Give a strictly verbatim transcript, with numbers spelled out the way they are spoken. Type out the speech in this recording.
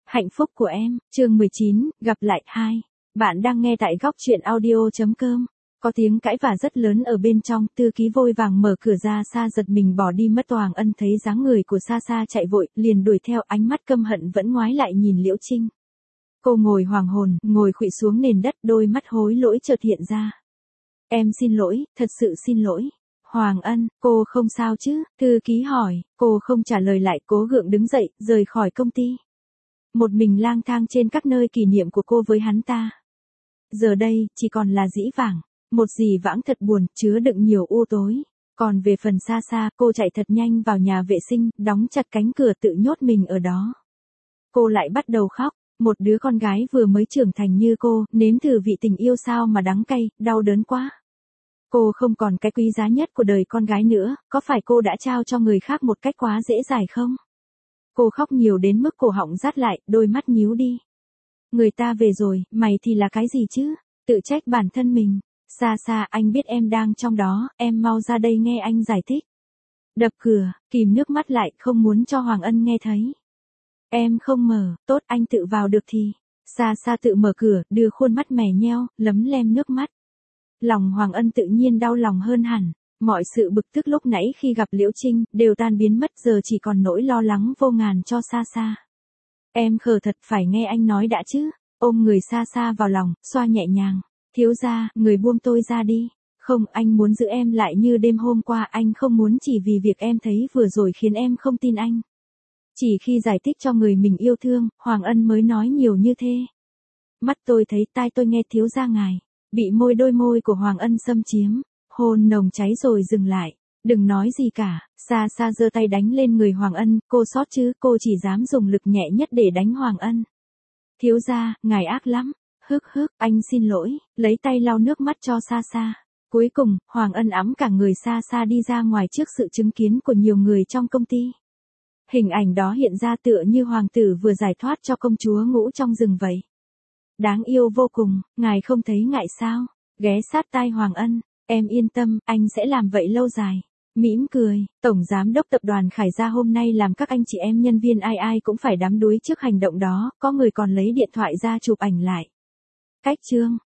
Hạnh phúc của em, chương mười chín, gặp lại hai. Bạn đang nghe tại góc truyện audio.com. Có tiếng cãi vã rất lớn ở bên trong, thư ký vội vàng mở cửa ra. Sa giật mình bỏ đi mất. Hoàng Ân thấy dáng người của Sa Sa chạy vội, liền đuổi theo, ánh mắt căm hận vẫn ngoái lại nhìn Liễu Trinh. Cô ngồi hoàng hồn, ngồi khuỵu xuống nền đất, đôi mắt hối lỗi chợt hiện ra. Em xin lỗi, thật sự xin lỗi. Hoàng Ân, cô không sao chứ? Thư ký hỏi, cô không trả lời lại, cố gượng đứng dậy, rời khỏi công ty. Một mình lang thang trên các nơi kỷ niệm của cô với hắn ta. Giờ đây, chỉ còn là dĩ vãng, một dĩ vãng thật buồn, chứa đựng nhiều u tối. Còn về phần Sa Sa, cô chạy thật nhanh vào nhà vệ sinh, đóng chặt cánh cửa tự nhốt mình ở đó. Cô lại bắt đầu khóc, một đứa con gái vừa mới trưởng thành như cô, nếm thử vị tình yêu sao mà đắng cay, đau đớn quá. Cô không còn cái quý giá nhất của đời con gái nữa, có phải cô đã trao cho người khác một cách quá dễ dàng không? Cô khóc nhiều đến mức cổ họng rát lại, đôi mắt nhíu đi. Người ta về rồi, mày thì là cái gì chứ? Tự trách bản thân mình. Sa Sa, anh biết em đang trong đó, em mau ra đây nghe anh giải thích. Đập cửa, kìm nước mắt lại, không muốn cho Hoàng Ân nghe thấy. Em không mở, tốt, anh tự vào được thì. Sa Sa tự mở cửa, đưa khuôn mắt mè nheo, lấm lem nước mắt. Lòng Hoàng Ân tự nhiên đau lòng hơn hẳn. Mọi sự bực tức lúc nãy khi gặp Liễu Trinh, đều tan biến mất, giờ chỉ còn nỗi lo lắng vô ngàn cho Sa Sa. Em khờ thật, phải nghe anh nói đã chứ. Ôm người Sa Sa vào lòng, xoa nhẹ nhàng. Thiếu gia, người buông tôi ra đi. Không, anh muốn giữ em lại như đêm hôm qua, anh không muốn chỉ vì việc em thấy vừa rồi khiến em không tin anh. Chỉ khi giải thích cho người mình yêu thương, Hoàng Ân mới nói nhiều như thế. Mắt tôi thấy, tai tôi nghe, thiếu gia ngài. Bị môi đôi môi của Hoàng Ân xâm chiếm. Hôn nồng cháy rồi dừng lại. Đừng nói gì cả. Sa Sa giơ tay đánh lên người Hoàng Ân. Cô sót chứ, cô chỉ dám dùng lực nhẹ nhất để đánh Hoàng Ân. Thiếu gia, ngài ác lắm. Hức hức, anh xin lỗi. Lấy tay lau nước mắt cho Sa Sa. Cuối cùng, Hoàng Ân ẵm cả người Sa Sa đi ra ngoài trước sự chứng kiến của nhiều người trong công ty. Hình ảnh đó hiện ra tựa như hoàng tử vừa giải thoát cho công chúa ngủ trong rừng vậy. Đáng yêu vô cùng, ngài không thấy ngại sao? Ghé sát tai Hoàng Ân. Em yên tâm, anh sẽ làm vậy lâu dài. Mỉm cười, Tổng Giám đốc Tập đoàn Khải Gia hôm nay làm các anh chị em nhân viên ai ai cũng phải đắm đuối trước hành động đó, có người còn lấy điện thoại ra chụp ảnh lại. Cách chương.